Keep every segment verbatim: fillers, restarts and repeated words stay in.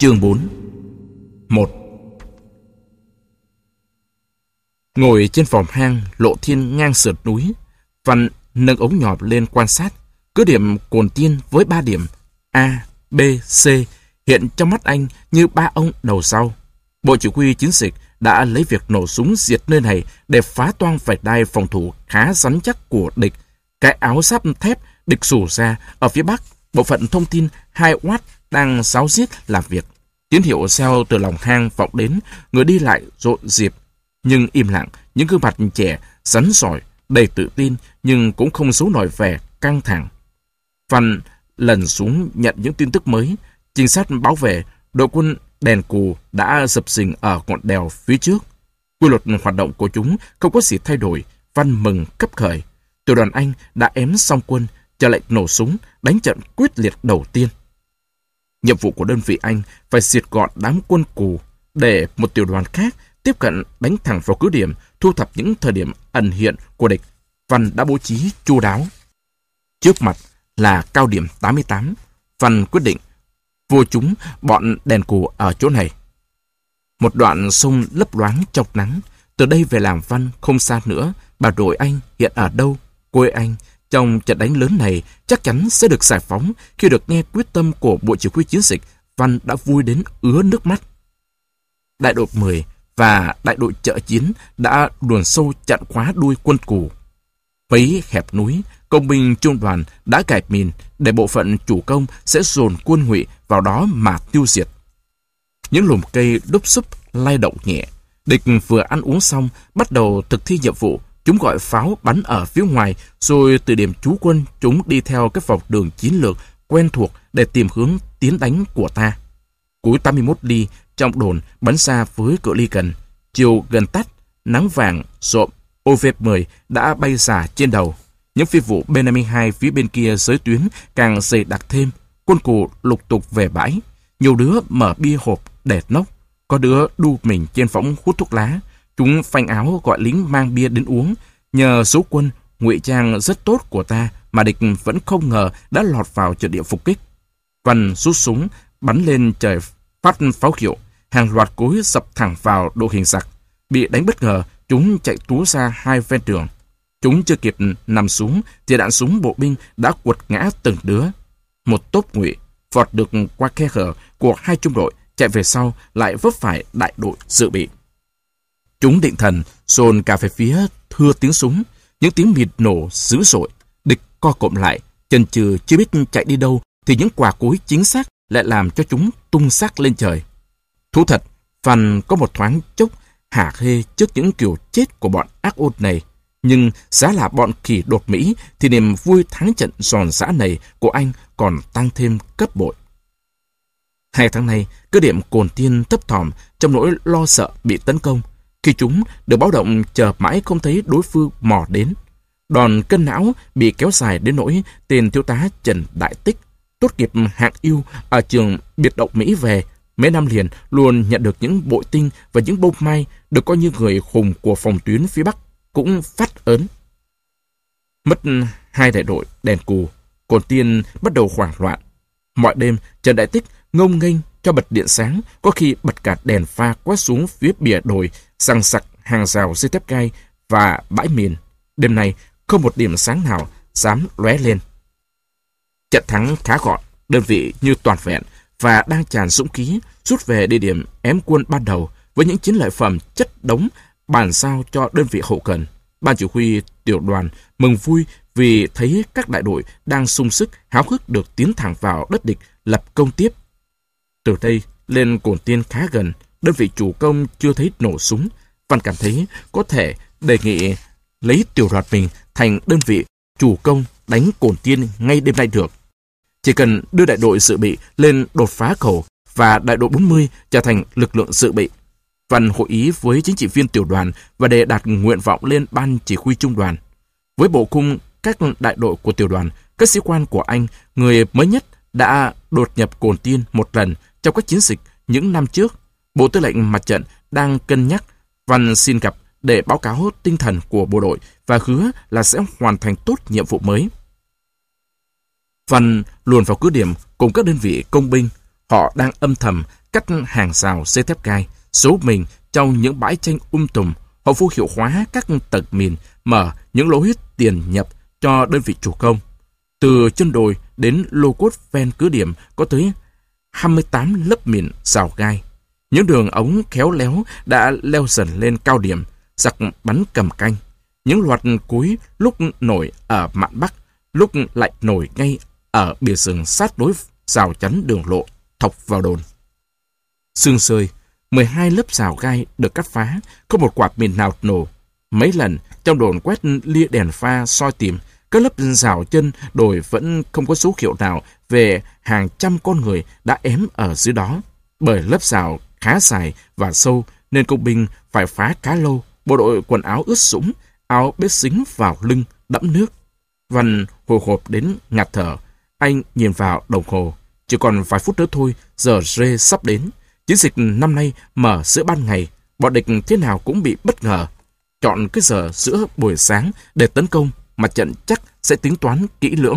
Chương bốn. một. Ngồi trên phòng hang lộ thiên ngang sườn núi, Văn nâng ống nhòm lên quan sát. Cứ điểm Cồn Tiên với ba điểm A, B, C hiện trong mắt anh như ba ông đầu sau. Bộ chỉ huy chiến dịch đã lấy việc nổ súng diệt nơi này để phá toang vạch đai phòng thủ khá rắn chắc của địch. Cái áo giáp thép địch rủ ra ở phía bắc, bộ phận thông tin hai oát đang ráo riết làm việc. Tín hiệu reo từ lòng hang vọng đến, người đi lại rộn rịp, nhưng im lặng. Những gương mặt trẻ, rắn rỏi, đầy tự tin, nhưng cũng không giấu nổi vẻ căng thẳng. Văn lần xuống nhận những tin tức mới. Trinh sát báo về đội quân Đèn Cù đã dập dình ở ngọn đèo phía trước. Quy luật hoạt động của chúng không có gì thay đổi. Văn mừng cấp khởi. Tiểu đoàn Anh đã ém xong quân, chờ lệnh nổ súng, đánh trận quyết liệt đầu tiên. Nhiệm vụ của đơn vị Anh phải diệt gọn đám quân Cù để một tiểu đoàn khác tiếp cận đánh thẳng vào cứ điểm, thu thập những thời điểm ẩn hiện của địch. Văn đã bố trí chu đáo. Trước mặt là cao điểm tám mươi tám. Văn quyết định vô chúng bọn Đèn Cù ở chỗ này. Một đoạn sông lấp loáng trong nắng. Từ đây về làm Văn không xa nữa. Bà đội Anh hiện ở đâu? Quê anh trong trận đánh lớn này chắc chắn sẽ được giải phóng. Khi được nghe quyết tâm của Bộ Chỉ huy chiến dịch, Văn đã vui đến ứa nước mắt. Đại đội mười và đại đội chợ chiến đã luồn sâu chặn khóa đuôi quân Cù. Mấy hẹp núi, công binh trung đoàn đã cài mìn để bộ phận chủ công sẽ dồn quân Ngụy vào đó mà tiêu diệt. Những lùm cây đúc xúp lay động nhẹ. Địch vừa ăn uống xong, bắt đầu thực thi nhiệm vụ. Chúng gọi pháo bắn ở phía ngoài, rồi từ điểm trú quân chúng đi theo cái vòng đường chiến lược quen thuộc để tìm hướng tiến đánh của ta. Cuối tám mươi mốt ly trong đồn bắn xa với cự ly gần. Chiều gần tắt, nắng vàng rộm O V mười đã bay xả trên đầu. Những phi vụ B năm mươi hai phía bên kia giới tuyến càng dày đặc thêm. Quân Cù lục tục về bãi. Nhiều đứa mở bia hộp để nốc, có đứa đu mình trên võng hút thuốc lá. Chúng phanh áo gọi lính mang bia đến uống. Nhờ số quân ngụy trang rất tốt của ta mà địch vẫn không ngờ đã lọt vào trận địa phục kích. Văn rút súng bắn lên trời, phát pháo hiệu. Hàng loạt cối sập thẳng vào đội hình giặc. Bị đánh bất ngờ, chúng chạy túa ra hai ven đường. Chúng chưa kịp nằm xuống thì đạn súng bộ binh đã quật ngã từng đứa. Một tốp Ngụy vọt được qua khe hở của hai trung đội, chạy về sau lại vấp phải đại đội dự bị. Chúng định thần dồn cả về phía thưa tiếng súng. Những tiếng mịt nổ dữ dội. Địch co cụm lại, chần chừ chưa biết chạy đi đâu thì những quả cối chính xác lại làm cho chúng tung xác lên trời. Thú thật, Văn có một thoáng chốc hả hê trước những kiểu chết của bọn ác ôn này. Nhưng giá là bọn khỉ đột Mỹ thì niềm vui thắng trận giòn giã này của anh còn tăng thêm cấp bội. Hai tháng nay, cứ điểm Cồn Tiên thấp thỏm trong nỗi lo sợ bị tấn công. Khi chúng được báo động chờ mãi không thấy đối phương mò đến. Đòn cân não bị kéo dài đến nỗi tên thiếu tá Trần Đại Tích, tốt nghiệp hạng ưu ở trường biệt động Mỹ về, mấy năm liền luôn nhận được những bội tinh và những bông mai, được coi như người hùng của phòng tuyến phía Bắc, cũng phát ớn. Mất hai đại đội Đèn Cù, Cồn Tiên bắt đầu hoảng loạn. Mọi đêm, Trần Đại Tích ngông nghênh cho bật điện sáng, có khi bật cả đèn pha quét xuống phía bìa đồi, giăng sặc hàng rào dây thép gai và bãi mìn. Đêm nay, không một điểm sáng nào dám lóe lên. Trận thắng khá gọn, đơn vị như toàn vẹn và đang tràn dũng khí rút về địa điểm ém quân ban đầu với những chiến lợi phẩm chất đống bàn giao cho đơn vị hậu cần. Ban chỉ huy tiểu đoàn mừng vui vì thấy các đại đội đang sung sức háo hức được tiến thẳng vào đất địch lập công tiếp. Từ đây lên Cồn Tiên khá gần, đơn vị chủ công chưa thấy nổ súng. Văn cảm thấy có thể đề nghị lấy tiểu đoàn mình thành đơn vị chủ công đánh Cồn Tiên ngay đêm nay được. Chỉ cần đưa đại đội dự bị lên đột phá khẩu và đại đội bốn mươi trở thành lực lượng dự bị. Văn hội ý với chính trị viên tiểu đoàn và đề đạt nguyện vọng lên ban chỉ huy trung đoàn. Với bộ khung các đại đội của tiểu đoàn, các sĩ quan của anh, người mới nhất đã đột nhập Cồn Tiên một lần trong các chiến dịch những năm trước. Bộ Tư lệnh Mặt trận đang cân nhắc. Văn xin gặp để báo cáo tinh thần của bộ đội và hứa là sẽ hoàn thành tốt nhiệm vụ mới. Văn luồn vào cứ điểm cùng các đơn vị công binh. Họ đang âm thầm cắt hàng rào dây thép gai, giấu mình trong những bãi tranh um tùm. Họ vô hiệu hóa các tầng mìn, mở những lối tiền nhập cho đơn vị chủ công. Từ chân đồi đến lô cốt ven cứ điểm có tới hai mươi tám lớp mìn rào gai. Những đường ống khéo léo đã leo dần lên cao điểm, giặc bắn cầm canh. Những loạt cối lúc nổi ở mạn Bắc, lúc lại nổi ngay ở bìa rừng sát đối rào chắn đường lộ, thọc vào đồn. Sương sơi, mười hai lớp rào gai được cắt phá, không một quả mìn nào nổ. Mấy lần trong đồn quét lia đèn pha soi tìm, các lớp rào chân đồi vẫn không có dấu hiệu nào về hàng trăm con người đã ém ở dưới đó. Bởi lớp rào khá dài và sâu nên công binh phải phá khá lâu. Bộ đội quần áo ướt sũng, áo bết xính vào lưng đẫm nước. Văn hồi hộp đến ngạt thở. Anh nhìn vào đồng hồ, chỉ còn vài phút nữa thôi, giờ rê sắp đến. Chiến dịch năm nay mở giữa ban ngày, bọn địch thế nào cũng bị bất ngờ. Chọn cái giờ giữa buổi sáng để tấn công, mặt trận chắc sẽ tính toán kỹ lưỡng.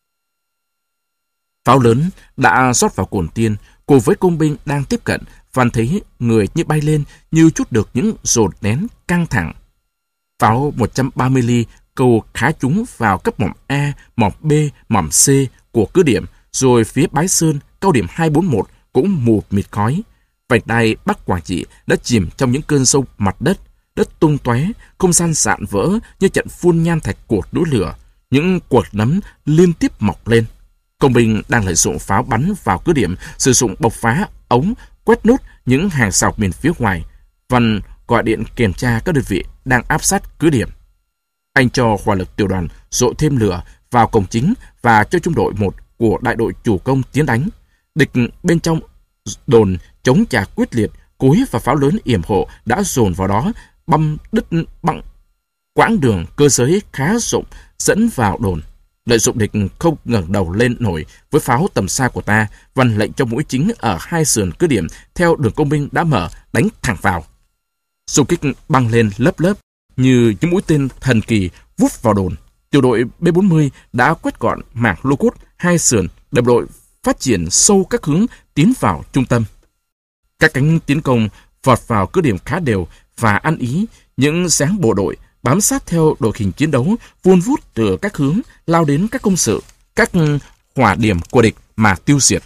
Pháo lớn đã rót vào cồn tiên, cùng với công binh đang tiếp cận. Văn thấy người như bay lên, như chút được những dồn nén căng thẳng. Pháo một trăm ba mươi ly cầu khá trúng vào cấp mỏm A, mỏm B, mỏm C của cứ điểm, rồi phía Bái Sơn, cao điểm hai bốn một cũng mù mịt khói. Vành đai Bắc Quảng Trị đã chìm trong những cơn sâu mặt đất, đất tung tóe, không gian sạn vỡ như trận phun nham thạch của núi lửa. Những quật nấm liên tiếp mọc lên. Công binh đang lợi dụng pháo bắn vào cứ điểm, sử dụng bộc phá ống quét nốt những hàng rào miền phía ngoài. Văn gọi điện kiểm tra các đơn vị đang áp sát cứ điểm. Anh cho hỏa lực tiểu đoàn dội thêm lửa vào cổng chính và cho trung đội một của đại đội chủ công tiến đánh. Địch bên trong đồn chống trả quyết liệt, cối và pháo lớn yểm hộ đã dồn vào đó, băm đứt bằng quãng đường cơ giới khá rộng dẫn vào đồn. Lợi dụng địch không ngẩng đầu lên nổi với pháo tầm xa của ta, Văn lệnh cho mũi chính ở hai sườn cứ điểm theo đường công binh đã mở đánh thẳng vào. Xung kích băng lên lớp lớp như những mũi tên thần kỳ vút vào đồn. Tiểu đội B bốn mươi đã quét gọn mảng lô cốt hai sườn để đội phát triển sâu các hướng tiến vào trung tâm. Các cánh tiến công vọt vào cứ điểm khá đều và ăn ý. Những dáng bộ đội bám sát theo đội hình chiến đấu vun vút từ các hướng lao đến các công sự, các hỏa điểm của địch mà tiêu diệt.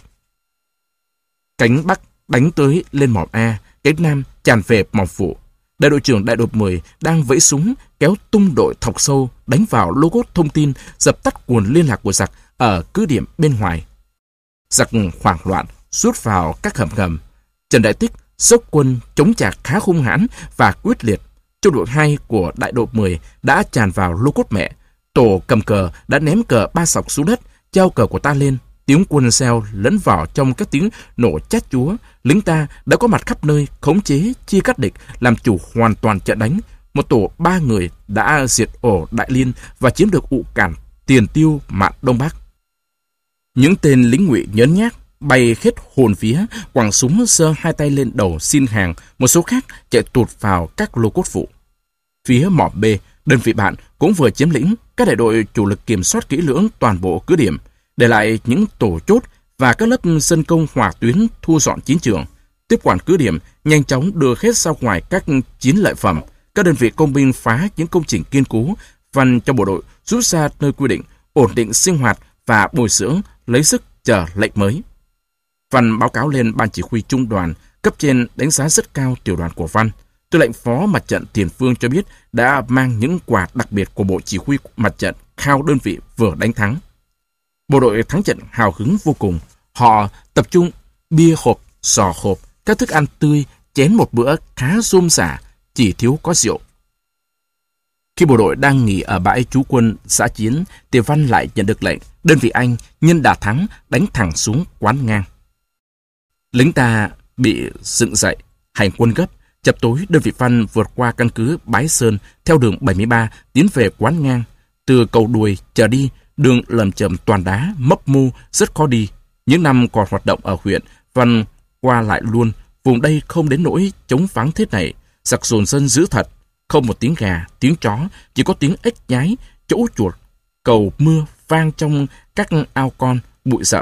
Cánh Bắc đánh tới lên mỏm A, cánh Nam tràn về mỏm Phụ. Đại đội trưởng đại đội mười đang vẫy súng kéo tung đội thọc sâu đánh vào lô cốt thông tin, dập tắt nguồn liên lạc của giặc ở cứ điểm bên ngoài. Giặc hoảng loạn rút vào các hầm ngầm. Trần Đại Tích dốc quân chống trả khá hung hãn và quyết liệt. Trung đội hai của đại đội mười đã tràn vào lô cốt mẹ. Tổ cầm cờ đã ném cờ ba sọc xuống đất, treo cờ của ta lên. Tiếng quân reo lẫn vào trong các tiếng nổ chát chúa. Lính ta đã có mặt khắp nơi, khống chế, chia cắt địch, làm chủ hoàn toàn trận đánh. Một tổ ba người đã diệt ổ Đại Liên và chiếm được ụ cản Tiền Tiêu, mạn Đông Bắc. Những tên lính ngụy nhớn nhác bay hết hồn vía, quẳng súng giơ hai tay lên đầu xin hàng. Một số khác chạy tụt vào các lô cốt phụ. Phía mỏm B, đơn vị bạn cũng vừa chiếm lĩnh. Các đại đội chủ lực kiểm soát kỹ lưỡng toàn bộ cứ điểm, để lại những tổ chốt và các lớp dân công hỏa tuyến thu dọn chiến trường. Tiếp quản cứ điểm, nhanh chóng đưa hết ra ngoài các chiến lợi phẩm. Các đơn vị công binh phá những công trình kiên cố. Văn cho bộ đội rút ra nơi quy định, ổn định sinh hoạt và bồi dưỡng, lấy sức chờ lệnh mới. Văn báo cáo lên ban chỉ huy trung đoàn, cấp trên đánh giá rất cao tiểu đoàn của Văn. Tư lệnh phó mặt trận Tiền Phương cho biết đã mang những quà đặc biệt của bộ chỉ huy mặt trận khao đơn vị vừa đánh thắng. Bộ đội thắng trận hào hứng vô cùng. Họ tập trung bia hộp, sò hộp, các thức ăn tươi, chén một bữa khá rôm rả, chỉ thiếu có rượu. Khi bộ đội đang nghỉ ở bãi trú quân xã Chiến, Tiền Văn lại nhận được lệnh đơn vị anh nhân đà thắng đánh thẳng xuống Quán Ngang. Lính ta bị dựng dậy, hành quân gấp. Chập tối, đơn vị Văn vượt qua căn cứ Bái Sơn theo đường bảy mươi ba tiến về Quán Ngang. Từ cầu đuôi trở đi, đường lầm chầm toàn đá, mấp mô, rất khó đi. Những năm còn hoạt động ở huyện, Văn qua lại luôn. Vùng đây không đến nỗi chống vắng thế này. Giặc dồn dân dữ thật. Không một tiếng gà, tiếng chó, chỉ có tiếng ếch nhái, chỗ chuột, cầu mưa vang trong các ao con, bụi rậm.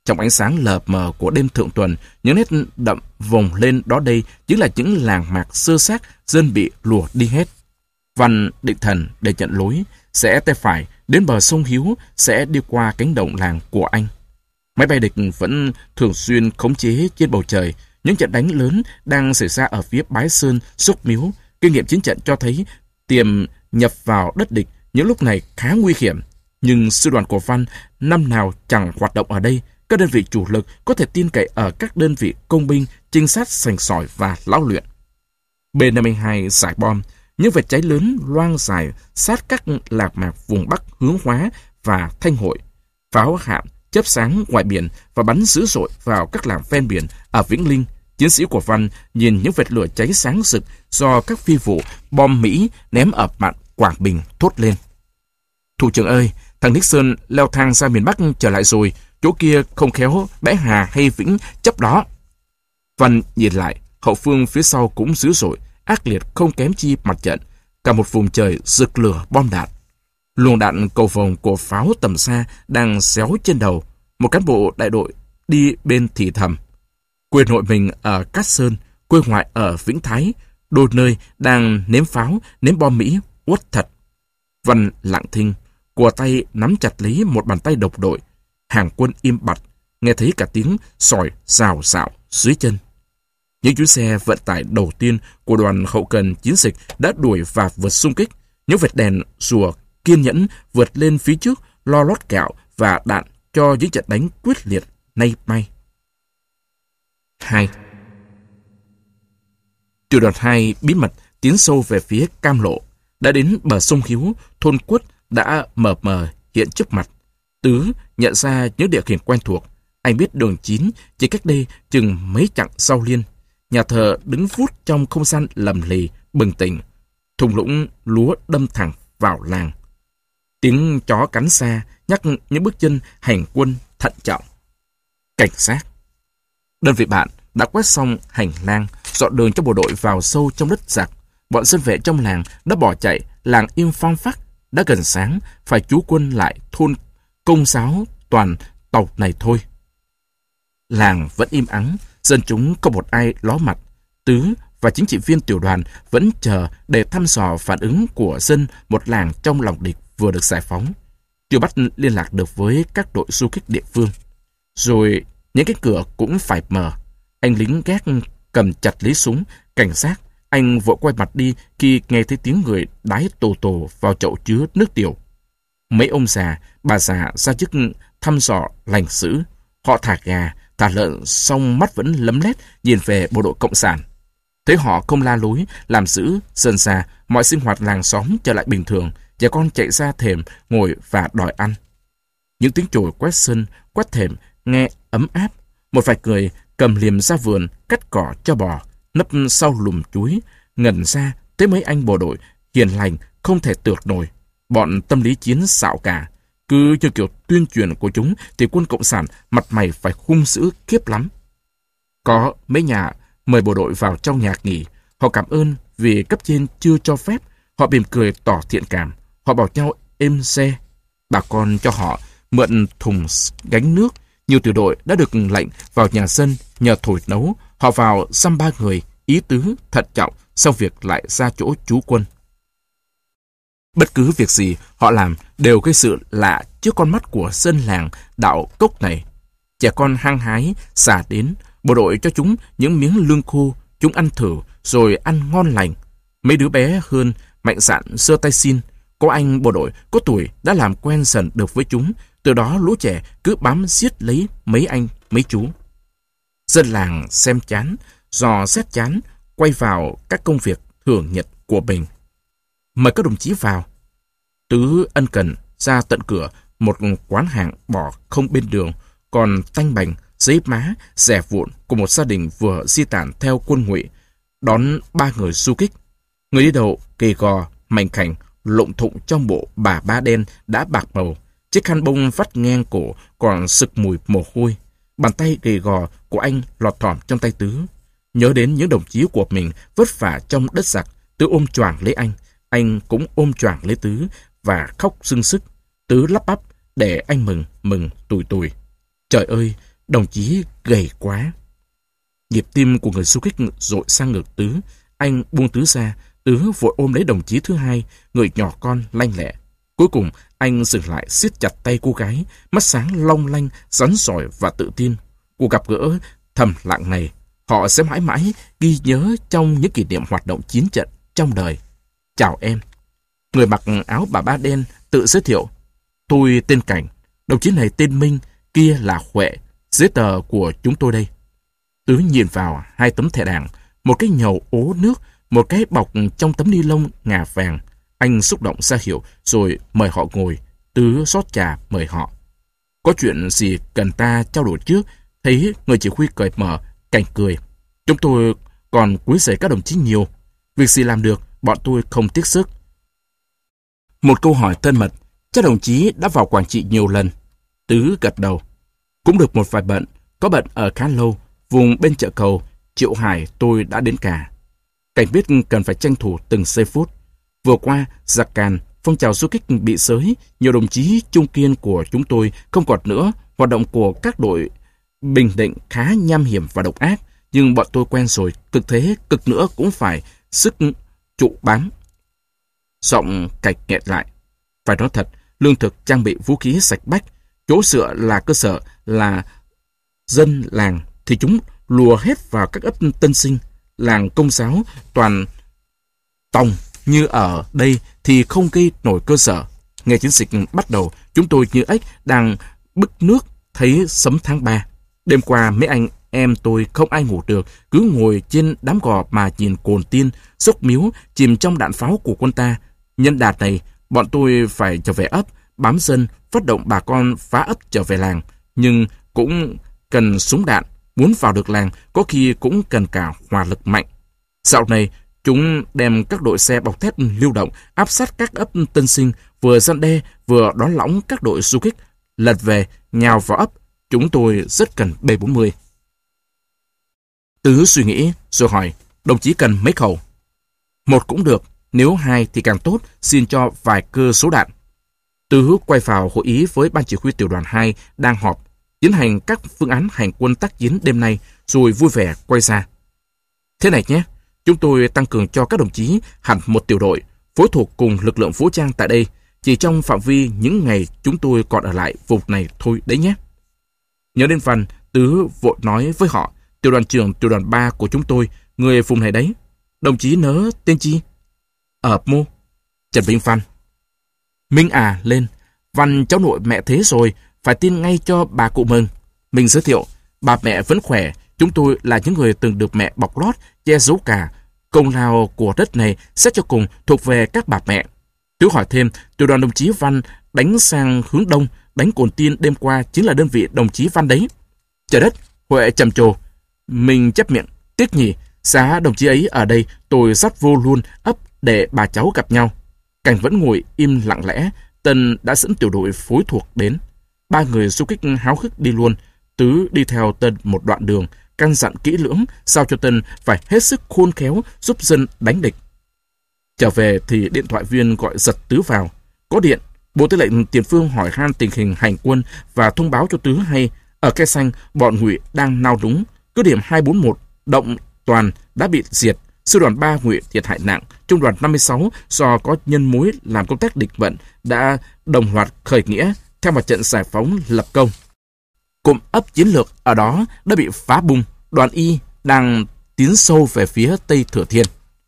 Trong ánh sáng lờ mờ của đêm thượng tuần, những nét đậm vùng lên đó đây chính là những làng mạc sơ xác dân bị lùa đi hết. Văn định thần để nhận lối, sẽ tay phải đến bờ sông Hiếu, sẽ đi qua cánh đồng làng của anh. Máy bay địch vẫn thường xuyên khống chế trên bầu trời. Những trận đánh lớn đang xảy ra ở phía Bái Sơn, Xúc Miếu. Kinh nghiệm chiến trận cho thấy tiềm nhập vào đất địch những lúc này khá nguy hiểm. Nhưng sư đoàn của Văn năm nào chẳng hoạt động ở đây. Các đơn vị chủ lực có thể tin cậy ở các đơn vị công binh, trinh sát sành sỏi và lão luyện. B năm mươi hai giải bom, những vệt cháy lớn loang dài sát các lạc mạc vùng Bắc hướng Hóa và Thanh Hội. Pháo hạm chớp sáng ngoài biển và bắn dữ dội vào các làng ven biển ở Vĩnh Linh. Chiến sĩ của Văn nhìn những vệt lửa cháy sáng rực do các phi vụ bom Mỹ ném ở mạn Quảng Bình thốt lên. Thủ trưởng ơi, thằng Nixon leo thang ra miền Bắc trở lại rồi, chỗ kia không khéo Bẽ Hà hay Vĩnh chấp đó. Văn nhìn lại, hậu phương phía sau cũng dữ dội, ác liệt không kém chi mặt trận, cả một vùng trời rực lửa bom đạn. Luồng đạn cầu vồng của pháo tầm xa đang xéo trên đầu. Một cán bộ đại đội đi bên thì thầm. Quê nội mình ở Cát Sơn, quê ngoại ở Vĩnh Thái, đôi nơi đang ném pháo, ném bom Mỹ, uất thật. Văn lặng thinh, của tay nắm chặt lấy một bàn tay độc đội. Hàng quân im bặt, nghe thấy cả tiếng sỏi rào rạo dưới chân. Những chuyến xe vận tải đầu tiên của đoàn hậu cần chiến dịch đã đuổi và vượt xung kích. Những vệt đèn rùa kiên nhẫn vượt lên phía trước, lo lót gạo và đạn cho những trận đánh quyết liệt nay mai. hai. Tiểu đoàn hai bí mật tiến sâu về phía Cam Lộ. Đã đến bờ sông Hiếu, thôn Quất đã mờ mờ hiện trước mặt. Tứ nhận ra những địa hình quen thuộc. Anh biết đường chín chỉ cách đây chừng mấy chặng sau liên. Nhà thờ đứng vút trong không gian lầm lì, bừng tỉnh. Thung lũng lúa đâm thẳng vào làng. Tiếng chó cắn xa nhắc những bước chân hành quân thận trọng. Cảnh sát. Đơn vị bạn đã quét xong hành lang, dọn đường cho bộ đội vào sâu trong đất giặc. Bọn dân vệ trong làng đã bỏ chạy, làng im phăng phắc. Đã gần sáng, phải trú quân lại thôn Công Giáo toàn tàu này thôi. Làng vẫn im ắng, dân chúng không một ai ló mặt. Tứ và chính trị viên tiểu đoàn vẫn chờ để thăm dò phản ứng của dân một làng trong lòng địch vừa được giải phóng. Tiêu bắt liên lạc được với các đội du kích địa phương. Rồi những cái cửa cũng phải mở. Anh lính gác cầm chặt lấy súng, cảnh sát. Anh vội quay mặt đi khi nghe thấy tiếng người đái tổ tổ vào chậu chứa nước tiểu. Mấy ông già, bà già ra chức thăm dò lành xử. Họ thả gà, thả lợn xong mắt vẫn lấm lét nhìn về bộ đội cộng sản. Thấy họ không la lối, làm giữ, dần ra mọi sinh hoạt làng xóm trở lại bình thường. Trẻ con chạy ra thềm, ngồi và đòi ăn. Những tiếng chổi quét sân, quét thềm, nghe ấm áp. Một vài người cầm liềm ra vườn, cắt cỏ cho bò, nấp sau lùm chuối, ngẩn ra tới mấy anh bộ đội, hiền lành, không thể tược nổi. Bọn tâm lý chiến xạo cả. Cứ như kiểu tuyên truyền của chúng thì quân cộng sản mặt mày phải hung dữ khiếp lắm. Có mấy nhà mời bộ đội vào trong nhà nghỉ. Họ cảm ơn vì cấp trên chưa cho phép. Họ mỉm cười tỏ thiện cảm. Họ bảo nhau êm xe. Bà con cho họ mượn thùng gánh nước. Nhiều tiểu đội đã được lệnh vào nhà dân nhờ thổi nấu. Họ vào xăm ba người, ý tứ, thận trọng, sau việc lại ra chỗ trú quân. Bất cứ việc gì họ làm đều gây sự lạ trước con mắt của dân làng đạo cốc này. Trẻ con hăng hái, xả đến, bộ đội cho chúng những miếng lương khô, chúng ăn thử, rồi ăn ngon lành. Mấy đứa bé hơn, mạnh dạn giơ tay xin. Có anh bộ đội có tuổi đã làm quen dần được với chúng, từ đó lũ trẻ cứ bám giết lấy mấy anh, mấy chú. Dân làng xem chán, dò xét chán, quay vào các công việc thường nhật của mình. Mời các đồng chí vào. Tứ ân cần ra tận cửa một quán hàng bỏ không bên đường, còn tanh bành, giấy má, rẻ vụn của một gia đình vừa di tản theo quân ngụy, đón ba người du kích. Người đi đầu gầy gò, mảnh khảnh, lụng thụng trong bộ bà ba đen đã bạc màu, chiếc khăn bông vắt ngang cổ còn sực mùi mồ hôi. Bàn tay gầy gò của anh lọt thỏm trong tay Tứ. Nhớ đến những đồng chí của mình vất vả trong đất giặc, Tứ ôm choàng lấy anh, anh cũng ôm choàng lấy Tứ và khóc sưng sức. Tứ lắp bắp để anh mừng, mừng, tủi tủi. Trời ơi, đồng chí gầy quá. Nhịp tim của người du kích dội sang ngực Tứ. Anh buông Tứ ra. Tứ vội ôm lấy đồng chí thứ hai, người nhỏ con lanh lẹ. Cuối cùng, anh dừng lại siết chặt tay cô gái, mắt sáng long lanh, rắn rỏi và tự tin. Cuộc gặp gỡ thầm lặng này, họ sẽ mãi mãi ghi nhớ trong những kỷ niệm hoạt động chiến trận trong đời. Chào em. Người mặc áo bà ba đen tự giới thiệu. Tôi tên Cảnh, đồng chí này tên Minh, kia là Huệ, giấy tờ của chúng tôi đây. Tứ nhìn vào hai tấm thẻ đảng, một cái nhầu ố nước, một cái bọc trong tấm ni lông ngà vàng. Anh xúc động ra hiệu rồi mời họ ngồi. Tứ rót trà mời họ. Có chuyện gì cần ta trao đổi trước? Thấy người chỉ huy cởi mở, Cảnh cười. Chúng tôi còn quý rể các đồng chí nhiều. Việc gì làm được, bọn tôi không tiếc sức. Một câu hỏi thân mật. Chắc đồng chí đã vào Quảng Trị nhiều lần. Tứ gật đầu. Cũng được một vài bận. Có bận ở khá lâu. Vùng bên chợ Cầu, Triệu Hải tôi đã đến cả. Cảnh biết cần phải tranh thủ từng giây phút. Vừa qua, giặc Càn, phong trào du kích bị xới, nhiều đồng chí trung kiên của chúng tôi không còn nữa. Hoạt động của các đội Bình Định khá nham hiểm và độc ác, nhưng bọn tôi quen rồi, cực thế, cực nữa cũng phải sức trụ bám. Giọng Cảnh nghẹn lại. Phải nói thật, lương thực, trang bị, vũ khí sạch bách, chỗ dựa là cơ sở, là dân làng, thì chúng lùa hết vào các ấp tân sinh. Làng Công Giáo toàn tòng như ở đây thì không gây nổi cơ sở. Ngày chiến dịch bắt đầu, chúng tôi như ếch đang bức nước thấy sấm tháng ba. Đêm qua mấy anh em tôi không ai ngủ được, cứ ngồi trên đám gò mà nhìn Cồn Tiên, Dốc Miếu chìm trong đạn pháo của quân ta. Nhân đạn này, bọn tôi phải trở về ấp, bám dân, phát động bà con phá ấp trở về làng. Nhưng cũng cần súng đạn. Muốn vào được làng, có khi cũng cần cả hỏa lực mạnh. Dạo này, chúng đem các đội xe bọc thép lưu động áp sát các ấp tân sinh, vừa răn đe, vừa đón lõng các đội du kích. Lật về, nhào vào ấp, chúng tôi rất cần B bốn mươi. Tứ suy nghĩ, rồi hỏi, đồng chí cần mấy khẩu? Một cũng được, nếu hai thì càng tốt, xin cho vài cơ số đạn. Tứ quay vào hội ý với ban chỉ huy tiểu đoàn hai đang họp, tiến hành các phương án hành quân tác chiến đêm nay, rồi vui vẻ quay ra. Thế này nhé, chúng tôi tăng cường cho các đồng chí hẳn một tiểu đội, phối thuộc cùng lực lượng vũ trang tại đây, chỉ trong phạm vi những ngày chúng tôi còn ở lại vùng này thôi đấy nhé. Nhớ đến văn, Tứ vội nói với họ, tiểu đoàn trưởng tiểu đoàn ba của chúng tôi, người vùng này đấy. Đồng chí nớ tên chi? Ở mô. Trần Vĩnh Văn. Minh à, lên. Văn cháu nội mẹ thế rồi, phải tin ngay cho bà cụ mừng. Mình giới thiệu, bà mẹ vẫn khỏe, chúng tôi là những người từng được mẹ bọc lót, che giấu cả. Công lao của đất này xét cho cùng thuộc về các bà mẹ. Tứ hỏi thêm, tiểu đoàn đồng chí Văn đánh sang hướng đông, đánh Cồn Tiên đêm qua chính là đơn vị đồng chí Văn đấy. Trời đất, Huệ trầm trồ. Mình chép miệng, tiếc nhỉ, giá đồng chí ấy ở đây tôi dắt vô luôn ấp để bà cháu gặp nhau. Cảnh vẫn ngồi im lặng lẽ, Tân đã dẫn tiểu đội phối thuộc đến. Ba người du kích háo hức đi luôn. Tứ đi theo Tân một đoạn đường, căn dặn kỹ lưỡng, sao cho Tân phải hết sức khôn khéo giúp dân đánh địch. Trở về thì điện thoại viên gọi giật Tứ vào. Có điện, Bộ Tư lệnh Tiền Phương hỏi han tình hình hành quân và thông báo cho Tứ hay ở Khe Xanh bọn Ngụy đang nao đúng. Cứ điểm hai bốn một Động Toàn đã bị diệt. Sư đoàn ba Ngụy thiệt hại nặng. Trung đoàn năm mươi sáu do có nhân mối làm công tác địch vận đã đồng loạt khởi nghĩa theo mặt trận giải phóng lập công. Cụm ấp chiến lược ở đó đã bị phá bung. Đoàn Y đang tiến sâu về phía Tây Thừa Thiên.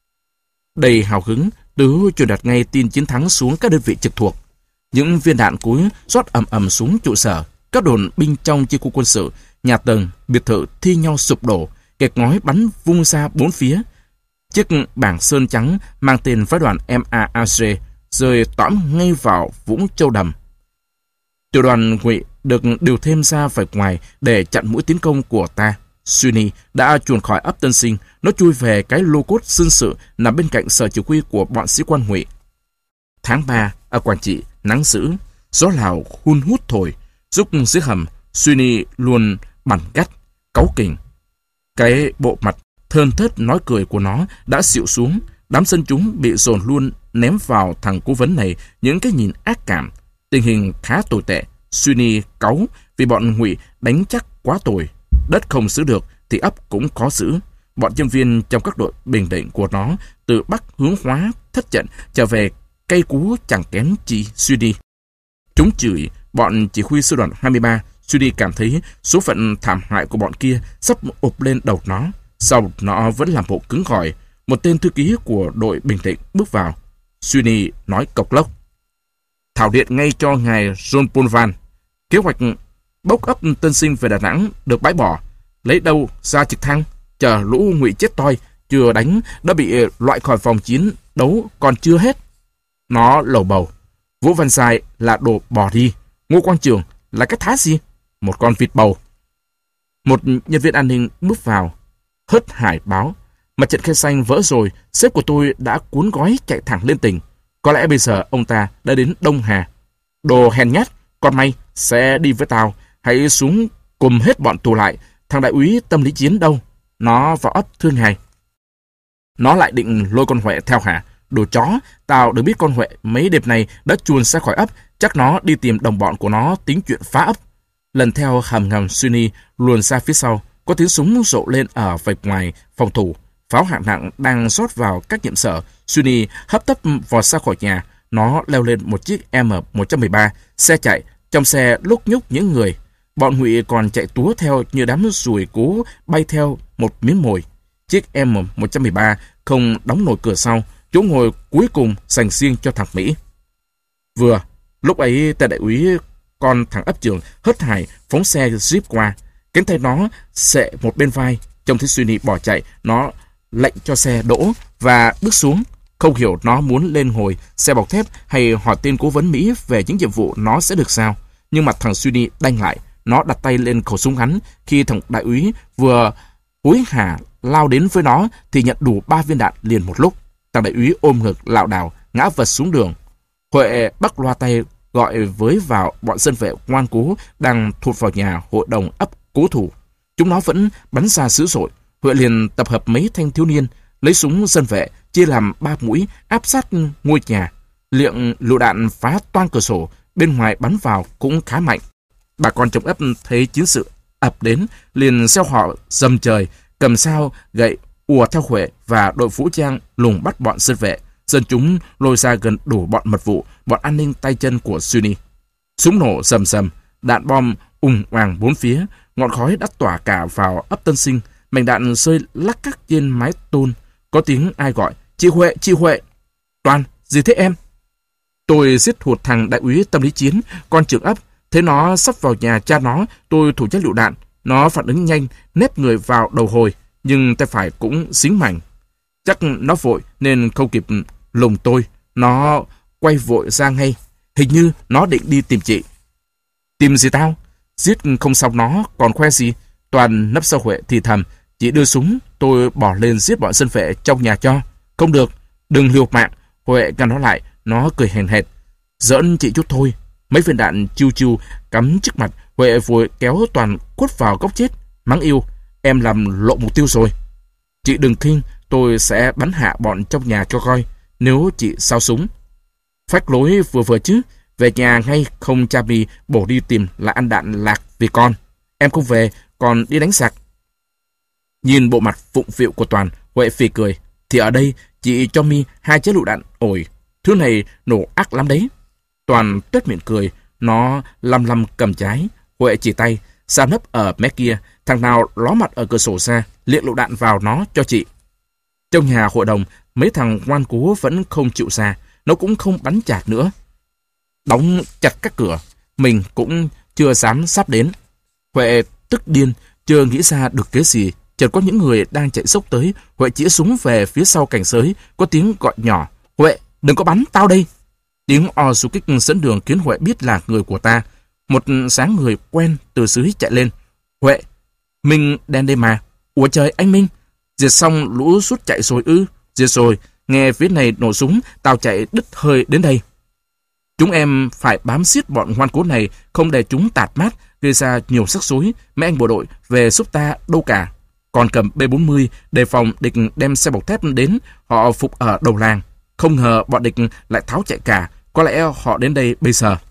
Đầy hào hứng, Tứ truyền đạt ngay tin chiến thắng xuống các đơn vị trực thuộc. Những viên đạn cuối rót ầm ầm xuống trụ sở. Các đồn binh trong chi khu quân sự, nhà tầng, biệt thự thi nhau sụp đổ, kẹt ngói bắn vung ra bốn phía. Chiếc bảng sơn trắng mang tên phái đoàn em a a giê rơi tõm ngay vào vũng Châu Đầm. Tiểu đoàn Ngụy được điều thêm ra phải ngoài để chặn mũi tiến công của ta. Sunny đã chuồn khỏi ấp Tân Sinh, nó chui về cái lô cốt dân sự nằm bên cạnh sở chỉ huy của bọn sĩ quan Ngụy. Tháng ba ở Quảng Trị nắng dữ, gió Lào hun hút thổi, giúp dưới hầm Sunny luôn bằn gắt, cáu kỉnh. Cái bộ mặt thơn thớt nói cười của nó đã xịu xuống. Đám dân chúng bị dồn luôn ném vào thằng cố vấn này những cái nhìn ác cảm. Tình hình khá tồi tệ. Sunny cáu vì bọn Ngụy đánh chắc quá tồi. Đất không giữ được thì ấp cũng khó giữ. Bọn nhân viên trong các đội bình định của nó từ Bắc hướng Hóa thất trận trở về cây cú chẳng kém chị Suy. Chúng chửi bọn chỉ huy sư đoàn hai mươi ba. Suy cảm thấy số phận thảm hại của bọn kia sắp ụp lên đầu nó. Sau nó vẫn làm bộ cứng cỏi. Một tên thư ký của đội bình định bước vào. Suy nói cộc lốc: "Thảo điện ngay cho ngài John Pulvan. Kế hoạch bốc ấp tân sinh về Đà Nẵng được bãi bỏ. Lấy đâu ra trực thăng? Chờ lũ Ngụy chết toi, chưa đánh đã bị loại khỏi vòng chiến đấu còn chưa hết." Nó lầu bầu: "Vũ Văn Sai là đồ bỏ đi. Ngô Quang Trường là cái thá gì? Một con vịt bầu." Một nhân viên an ninh bước vào, hớt hải báo: "Mặt trận Khe Xanh vỡ rồi, sếp của tôi đã cuốn gói chạy thẳng lên tỉnh. Có lẽ bây giờ ông ta đã đến Đông Hà." "Đồ hèn nhát, con mày sẽ đi với tao. Hãy xuống cùng hết bọn tù lại. Thằng đại úy tâm lý chiến đâu? Nó vào ấp thưa ngài." Nó lại định lôi con Huệ theo hả? "Đồ chó, tao được biết con Huệ mấy đêm này đã chuồn ra khỏi ấp. Chắc nó đi tìm đồng bọn của nó tính chuyện phá ấp." Lần theo hầm ngầm Suy luồn ra phía sau, có tiếng súng rộ lên ở vạch ngoài phòng thủ. Pháo hạng nặng đang rót vào các nhiệm sở. Suy hấp tấp vọt ra khỏi nhà. Nó leo lên một chiếc M một một ba, xe chạy. Trong xe lúc nhúc những người. Bọn Ngụy còn chạy túa theo như đám ruồi cố bay theo một miếng mồi. Chiếc M một một ba không đóng nổi cửa sau, chỗ ngồi cuối cùng dành riêng cho thằng Mỹ. Vừa lúc ấy, tên đại úy con thằng ấp Trường hớt hải phóng xe Jeep qua. Cánh tay nó xệ một bên vai. Trông thấy Suy bỏ chạy, nó lệnh cho xe đỗ và bước xuống. Không hiểu nó muốn lên ngồi xe bọc thép hay hỏi tên cố vấn Mỹ về những nhiệm vụ nó sẽ được sao. Nhưng mặt thằng Suy đanh lại. Nó đặt tay lên khẩu súng ngắn. Khi thằng đại úy vừa hối hả lao đến với nó thì nhận đủ ba viên đạn liền một lúc. Thằng đại úy ôm ngực lảo đảo ngã vật xuống đường. Huệ bắt loa tay gọi với vào bọn dân vệ ngoan cố đang thụt vào nhà hội đồng ấp cố thủ. Chúng nó vẫn bắn ra dữ dội. Huệ liền tập hợp mấy thanh thiếu niên, lấy súng dân vệ chia làm ba mũi áp sát ngôi nhà. Liệng lựu đạn phá toang cửa sổ, bên ngoài bắn vào cũng khá mạnh. Bà con trong ấp thấy chiến sự ập đến, liền xeo họ dầm trời, cầm sao gậy ùa theo Huệ và đội vũ trang lùng bắt bọn dân vệ. Dân chúng lôi ra gần đủ bọn mật vụ, bọn an ninh tay chân của Suy. Súng nổ rầm rầm, đạn bom ùng oàng bốn phía, ngọn khói đã tỏa cả vào ấp Tân Sinh, mảnh đạn rơi lắc cắc trên mái tôn. Có tiếng ai gọi: "Chị Huệ, chị Huệ!" "Toàn, gì thế em?" "Tôi giết hụt thằng đại úy tâm lý chiến, con trưởng ấp. Thế nó sắp vào nhà cha nó, tôi thủ chất lựu đạn. Nó phản ứng nhanh, nép người vào đầu hồi, nhưng tay phải cũng dính mảnh. Chắc nó vội nên không kịp lùng tôi. Nó quay vội ra ngay. Hình như nó định đi tìm chị." "Tìm gì tao? Giết không xong nó còn khoe gì?" Toàn nấp sau Huệ thì thầm: "Chị đưa súng, tôi bỏ lên giết bọn dân vệ trong nhà cho." "Không được, đừng liều mạng." Huệ ngăn nó lại. Nó cười hèn hệt: "Giỡn chị chút thôi." Mấy viên đạn chiu chiu cắm trước mặt. Huệ vội kéo Toàn quất vào góc chết, mắng yêu: "Em làm lộ mục tiêu rồi." "Chị đừng khinh, tôi sẽ bắn hạ bọn trong nhà cho coi, nếu chị sao súng." "Phách lối vừa vừa chứ, về nhà ngay không cha mì bổ đi tìm là ăn đạn lạc vì con. Em không về, còn đi đánh giặc." Nhìn bộ mặt phụng phịu của Toàn, Huệ phì cười: "Thì ở đây chị cho mi hai trái lựu đạn ổi, thứ này nổ ác lắm đấy." Toàn tuét miệng cười. Nó lăm lăm cầm trái. Huệ chỉ tay: "Ra nấp ở mé kia, thằng nào ló mặt ở cửa sổ ra, liệng lựu đạn vào nó cho chị." Trong nhà hội đồng, mấy thằng ngoan cố vẫn không chịu ra. Nó cũng không bắn chạt nữa. Đóng chặt các cửa, mình cũng chưa dám sắp đến. Huệ tức điên, chưa nghĩ ra được kế gì. Chợt có những người đang chạy xốc tới. Huệ chĩa súng về phía sau cảnh giới. Có tiếng gọi nhỏ: "Huệ, đừng có bắn, tao đây." Tiếng o xu kích dẫn đường khiến Huệ biết là người của ta. Một dáng người quen từ dưới chạy lên: "Huệ, Minh đen đây mà." "Ủa trời, anh Minh, diệt xong lũ rút chạy rồi ư?" "Diệt rồi, nghe phía này nổ súng, tao chạy đứt hơi đến đây." "Chúng em phải bám xiết bọn ngoan cố này, không để chúng tạt mát, gây ra nhiều rắc rối. Mấy anh bộ đội về giúp ta đâu cả. Còn cầm B bốn mươi, đề phòng địch đem xe bọc thép đến, họ phục ở đầu làng. Không ngờ bọn địch lại tháo chạy cả, có lẽ họ đến đây bây giờ."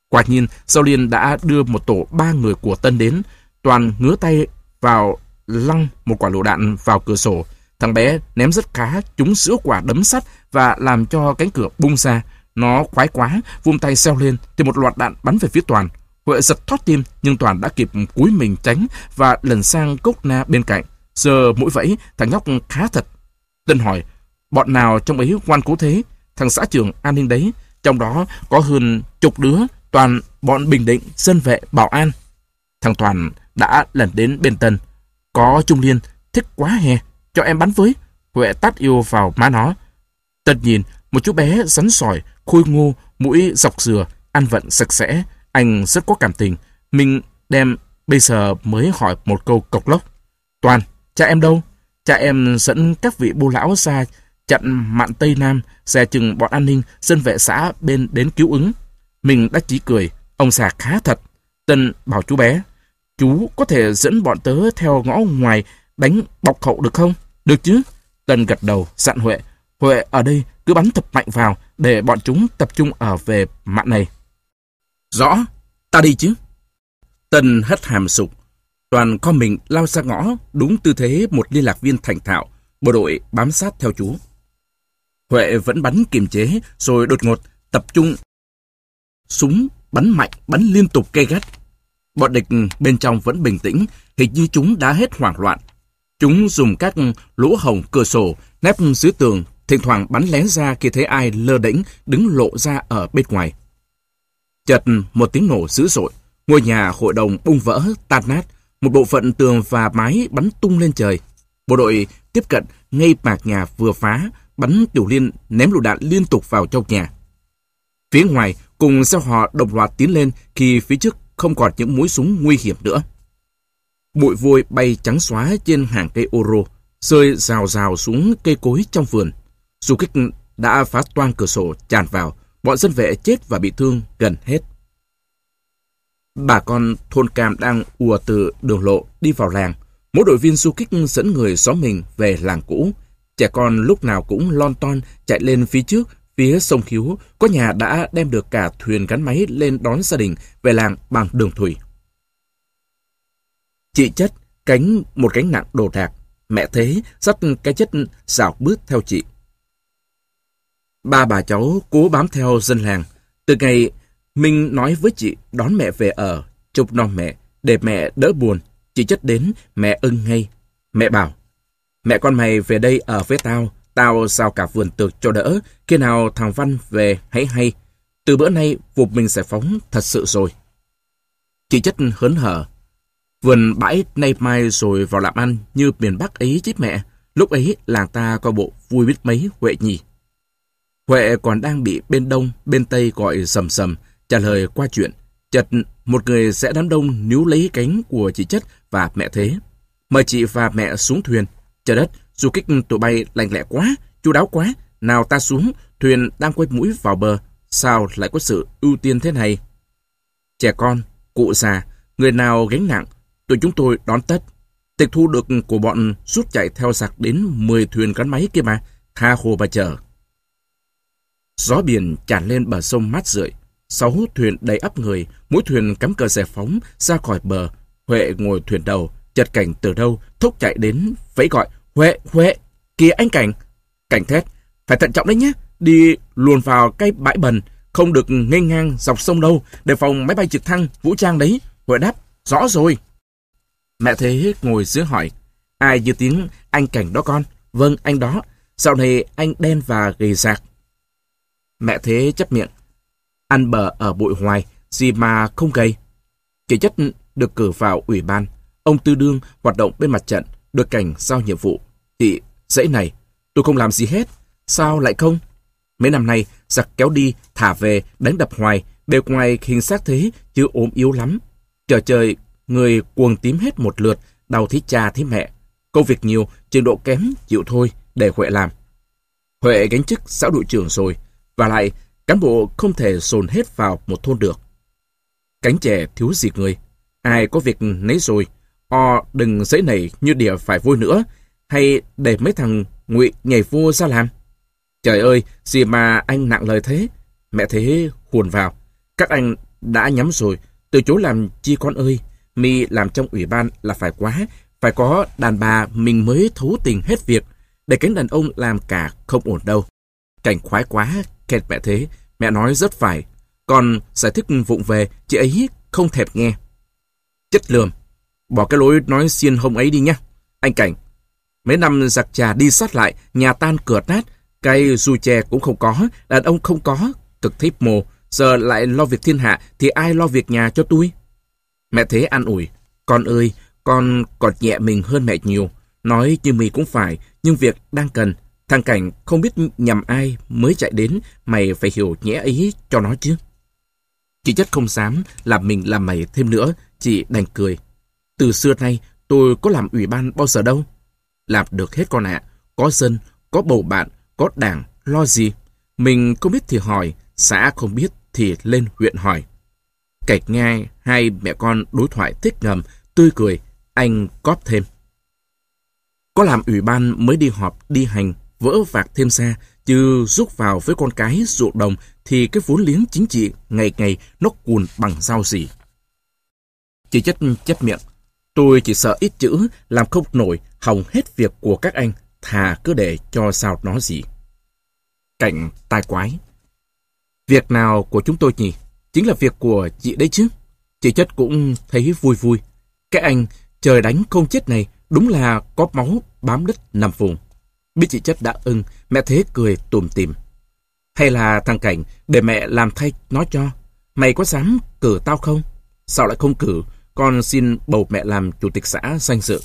Quả nhiên, Sao Liên đã đưa một tổ ba người của Tân đến. Toàn ngứa tay vào lăng một quả lựu đạn vào cửa sổ. Thằng bé ném rất khá, trúng giữa quả đấm sắt và làm cho cánh cửa bung ra. Nó khoái quá, vung tay xeo lên thì một loạt đạn bắn về phía Toàn. Huệ giật thót tim, nhưng Toàn đã kịp cúi mình tránh và lần sang cốc na bên cạnh. Giờ mũi vẫy, thằng nhóc khá thật. Tân hỏi, bọn nào trong ấy ngoan cố thế? Thằng xã trưởng an ninh đấy, trong đó có hơn chục đứa, toàn bọn Bình Định, dân vệ, bảo an. Thằng Toàn đã lần đến bên Tân. Có Trung Liên, thích quá hè, cho em bắn với. Huệ tát yêu vào má nó. Tân nhìn, một chú bé rắn sỏi, khôi ngô, mũi dọc dừa, ăn vận sạch sẽ. Anh rất có cảm tình. Mình đem bây giờ mới hỏi một câu cộc lốc. Toàn, cha em đâu? Cha em dẫn các vị bô lão ra chặn mạn Tây Nam, xe chừng bọn an ninh, dân vệ xã bên đến cứu ứng. Mình đã chỉ cười, ông già khá thật. Tân bảo chú bé, chú có thể dẫn bọn tớ theo ngõ ngoài đánh bọc hậu được không? Được chứ? Tân gật đầu, dặn Huệ. Huệ ở đây cứ bắn thật mạnh vào để bọn chúng tập trung ở về mạn này. Rõ, ta đi chứ. Tân hất hàm sục. Toàn con mình lao ra ngõ, đúng tư thế một liên lạc viên thành thạo. Bộ đội bám sát theo chú. Huệ vẫn bắn kiềm chế, rồi đột ngột tập trung súng bắn mạnh, bắn liên tục gay gắt. Bọn địch bên trong vẫn bình tĩnh, hình như chúng đã hết hoảng loạn. Chúng dùng các lỗ hổng cửa sổ, nép dưới tường, thỉnh thoảng bắn lén ra khi thấy ai lơ đễnh đứng lộ ra ở bên ngoài. Chợt một tiếng nổ dữ dội, ngôi nhà hội đồng bung vỡ, tan nát, một bộ phận tường và mái bắn tung lên trời. Bộ đội tiếp cận ngay mạc nhà vừa phá, bắn tiểu liên ném lựu đạn liên tục vào trong nhà. Phía ngoài cùng gieo họ đồng loạt tiến lên khi phía trước không còn những mũi súng nguy hiểm nữa. Bụi vôi bay trắng xóa trên hàng cây ô rô, rơi rào rào xuống cây cối trong vườn. Du kích đã phá toang cửa sổ tràn vào, bọn dân vệ chết và bị thương gần hết. Bà con thôn Cam đang ùa từ đường lộ đi vào làng. Mỗi đội viên du kích dẫn người xóm mình về làng cũ. Trẻ con lúc nào cũng lon ton chạy lên phía trước, phía sông Khiếu. Có nhà đã đem được cả thuyền gắn máy lên đón gia đình về làng bằng đường thủy. Chị Chất cánh một gánh nặng đồ đạc. Mẹ Thế dắt cái chất xảo bước theo chị. Ba bà cháu cố bám theo dân làng. Từ ngày Minh nói với chị đón mẹ về ở, trông nom mẹ, để mẹ đỡ buồn. Chị Chất đến, mẹ ưng ngay. Mẹ bảo, mẹ con mày về đây ở với tao, tao giao cả vườn tược cho đỡ, khi nào thằng Văn về hãy hay. Từ bữa nay, vùng mình giải phóng thật sự rồi. Chị Chất hớn hở. Vườn bãi nay mai rồi vào làm ăn như miền Bắc ấy chứ mẹ. Lúc ấy làng ta coi bộ vui biết mấy Huệ nhỉ. Huệ còn đang bị bên Đông, bên Tây gọi sầm sầm, trả lời qua chuyện. Chợt một người sẽ đám đông níu lấy cánh của chị Chất và mẹ Thế. Mời chị và mẹ xuống thuyền. Trời đất, du kích tụi bay lành lẹ quá, chu đáo quá. Nào ta xuống, thuyền đang quay mũi vào bờ. Sao lại có sự ưu tiên thế này? Trẻ con, cụ già, người nào gánh nặng, tụi chúng tôi đón tất. Tịch thu được của bọn rút chạy theo giặc đến mười thuyền gắn máy kia mà, tha hồ mà chờ. Gió biển tràn lên bờ sông mát rượi. Sáu thuyền đầy ắp người, mỗi thuyền cắm cờ giải phóng ra khỏi bờ. Huệ ngồi thuyền đầu, chợt Cảnh từ đâu thúc chạy đến vẫy gọi, Huệ, Huệ, kìa anh Cảnh. Cảnh thét, phải thận trọng đấy nhé, đi luồn vào cái bãi bần, không được nghênh ngang dọc sông đâu, đề phòng máy bay trực thăng vũ trang đấy. Huệ đáp, rõ rồi. Mẹ Thế ngồi dưới hỏi, ai như tiếng anh Cảnh đó con? Vâng, anh đó. Dạo này anh đen và gầy rạc. Mẹ Thế chép miệng, ăn bờ ở bụi hoài, gì mà không gầy. Chị Chất được cử vào ủy ban. Ông Tư Đương hoạt động bên mặt trận, được Cảnh giao nhiệm vụ. Chị dãy này, tôi không làm gì hết. Sao lại không? Mấy năm nay, giặc kéo đi, thả về, đánh đập hoài, bề ngoài hình xác thế, chứ ốm yếu lắm. Trời trời, người cuồng tím hết một lượt, đau thấy cha thấy mẹ. Công việc nhiều, trình độ kém, chịu thôi, để Huệ làm. Huệ gánh chức xã đội trưởng rồi, và lại cán bộ không thể dồn hết vào một thôn được. Cánh trẻ thiếu gì người, ai có việc nấy rồi. O đừng dãy nảy như đỉa phải vôi nữa, hay để mấy thằng ngụy nhảy vô ra làm. Trời ơi, gì mà anh nặng lời thế? Mẹ Thế hùn vào. Các anh Đã nhắm rồi, từ chối làm chi con ơi. Mi làm trong ủy ban là phải quá, phải có đàn bà mình mới thấu tình hết việc. Để cánh đàn ông làm cả không ổn đâu. Cảnh khoái quá, khen mẹ thế, mẹ nói rất phải. Còn giải thích vụng về, chị ấy không thèm nghe. Chất lườm, bỏ cái lối nói xiên hông ấy đi nhé. Anh Cảnh, mấy năm giặc trà đi sát lại, nhà tan cửa nát, cây dù chè cũng không có, đàn ông không có, cực thích mồ. Giờ lại lo việc thiên hạ thì ai lo việc nhà cho tôi? Mẹ thế an ủi, con ơi, con còn nhẹ mình hơn mẹ nhiều. Nói như mày cũng phải, nhưng việc đang cần. Thằng Cảnh không biết nhằm ai mới chạy đến, mày phải hiểu nhẽ ấy cho nó chứ. Chị Chất không dám làm mình làm mày thêm nữa, chị đành cười. Từ xưa nay tôi có làm ủy ban bao giờ đâu. Làm được hết con ạ, có dân, có bầu bạn, có đảng, lo gì. Mình không biết thì hỏi, xã không biết thì lên huyện hỏi. Cảnh nghe hai mẹ con đối thoại thích ngầm, tươi cười, anh cóp thêm. Có làm ủy ban mới đi họp, đi hành, vỡ vạc thêm xa, chứ rút vào với con cái ruộng đồng thì cái vốn liếng chính trị ngày ngày nó cuồn bằng dao gì. Chị Chất chép miệng, tôi chỉ sợ ít chữ, làm không nổi, hỏng hết việc của các anh, thà cứ để cho sao nó gì. Cảnh tai quái. Việc nào của chúng tôi nhỉ? Chính là việc của chị đấy chứ. Chị Chất cũng thấy vui vui. Cái anh trời đánh không chết này đúng là có máu bám đất nằm vùng. Biết chị Chất đã ưng, mẹ thế cười tủm tỉm. Hay là thằng Cảnh để mẹ làm thay nó cho. Mày có dám cử tao không? Sao lại không cử? Con xin bầu mẹ làm chủ tịch xã danh dự.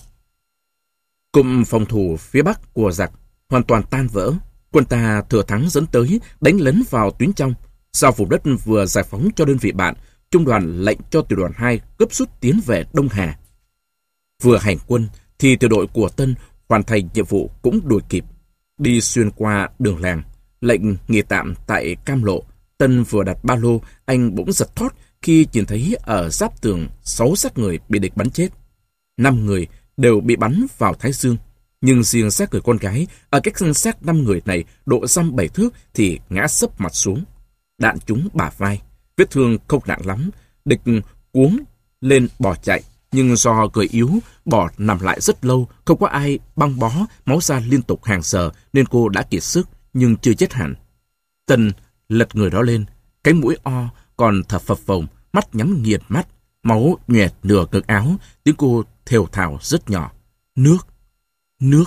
Cụm phòng thủ phía bắc của giặc hoàn toàn tan vỡ. Quân ta thừa thắng dẫn tới, đánh lấn vào tuyến trong. Sau vùng đất vừa giải phóng cho đơn vị bạn, trung đoàn lệnh cho tiểu đoàn hai gấp rút tiến về Đông Hà. Vừa hành quân thì tiểu đội của Tân hoàn thành nhiệm vụ cũng đuổi kịp. Đi xuyên qua đường làng, lệnh nghỉ tạm tại Cam Lộ. Tân vừa đặt ba lô, anh bỗng giật thót khi nhìn thấy ở giáp tường sáu xác người bị địch bắn chết. Năm người đều bị bắn vào thái dương, nhưng riêng xác người con gái ở cách xác năm người này độ dăm bảy thước thì ngã sấp mặt xuống. Đạn trúng bả vai, vết thương không nặng lắm. Địch cuống lên bỏ chạy, nhưng do người yếu, bỏ nằm lại rất lâu, không có ai băng bó, máu ra liên tục hàng giờ nên cô đã kiệt sức nhưng chưa chết hẳn. Tân lật người đó lên, cái mũi o còn thở phập phồng, mắt nhắm nghiền mắt, máu nhoẹt nửa ngực áo, tiếng cô thều thào rất nhỏ. Nước, nước.